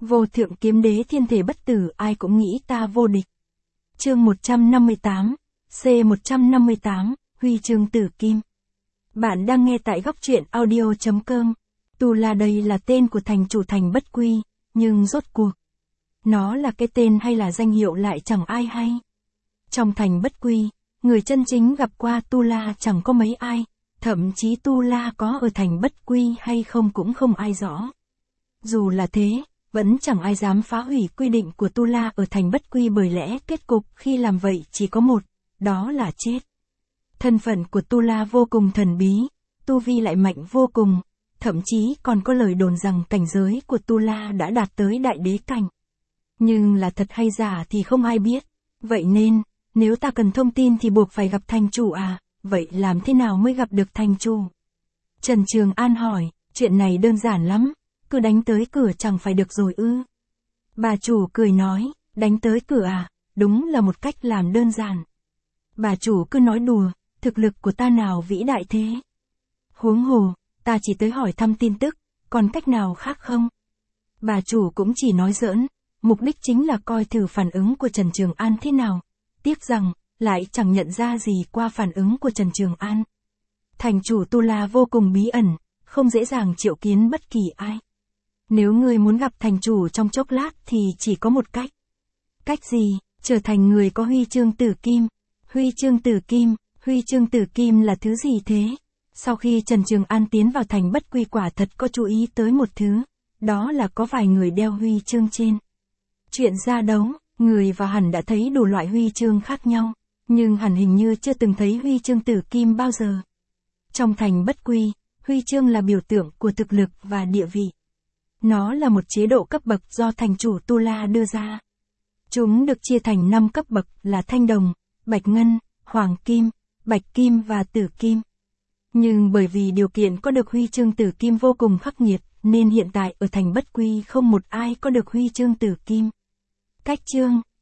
Vô thượng kiếm đế thiên thể bất tử, ai cũng nghĩ ta vô địch. Chương 158, C158, Huy chương tử kim. Bạn đang nghe tại góc truyện audio.com. Tu La đây là tên của thành chủ thành Bất Quy, nhưng rốt cuộc, nó là cái tên hay là danh hiệu lại chẳng ai hay. Trong thành Bất Quy, người chân chính gặp qua Tu La chẳng có mấy ai, thậm chí Tu La có ở thành Bất Quy hay không cũng không ai rõ. Dù là thế, vẫn chẳng ai dám phá hủy quy định của Tu La ở thành Bất Quy, bởi lẽ kết cục khi làm vậy chỉ có một, đó là chết. Thân phận của Tu La vô cùng thần bí, tu vi lại mạnh vô cùng, thậm chí còn có lời đồn rằng cảnh giới của Tu La đã đạt tới đại đế cảnh. Nhưng là thật hay giả thì không ai biết, vậy nên, nếu ta cần thông tin thì buộc phải gặp thành chủ à, vậy làm thế nào mới gặp được thành chủ? Trần Trường An hỏi, chuyện này đơn giản lắm, cứ đánh tới cửa chẳng phải được rồi ư? Bà chủ cười nói, đánh tới cửa à, đúng là một cách làm đơn giản. Bà chủ cứ nói đùa, thực lực của ta nào vĩ đại thế? Huống hồ, ta chỉ tới hỏi thăm tin tức, còn cách nào khác không? Bà chủ cũng chỉ nói giỡn, mục đích chính là coi thử phản ứng của Trần Trường An thế nào. Tiếc rằng, lại chẳng nhận ra gì qua phản ứng của Trần Trường An. Thành chủ Tu La vô cùng bí ẩn, không dễ dàng triệu kiến bất kỳ ai. Nếu ngươi muốn gặp thành chủ trong chốc lát thì chỉ có một cách. Cách gì? Trở thành người có huy chương tử kim. Huy chương tử kim, huy chương tử kim là thứ gì thế? Sau khi Trần Trường An tiến vào thành Bất Quy quả thật có chú ý tới một thứ, đó là có vài người đeo huy chương trên. Chuyện ra đấu, người và hẳn đã thấy đủ loại huy chương khác nhau, nhưng hẳn hình như chưa từng thấy huy chương tử kim bao giờ. Trong thành Bất Quy, huy chương là biểu tượng của thực lực và địa vị. Nó là một chế độ cấp bậc do thành chủ Tu La đưa ra. Chúng được chia thành 5 cấp bậc là thanh đồng, bạch ngân, hoàng kim, bạch kim và tử kim. Nhưng bởi vì điều kiện có được huy chương tử kim vô cùng khắc nghiệt, nên hiện tại ở thành Bất Quy không một ai có được huy chương tử kim. Cách chương,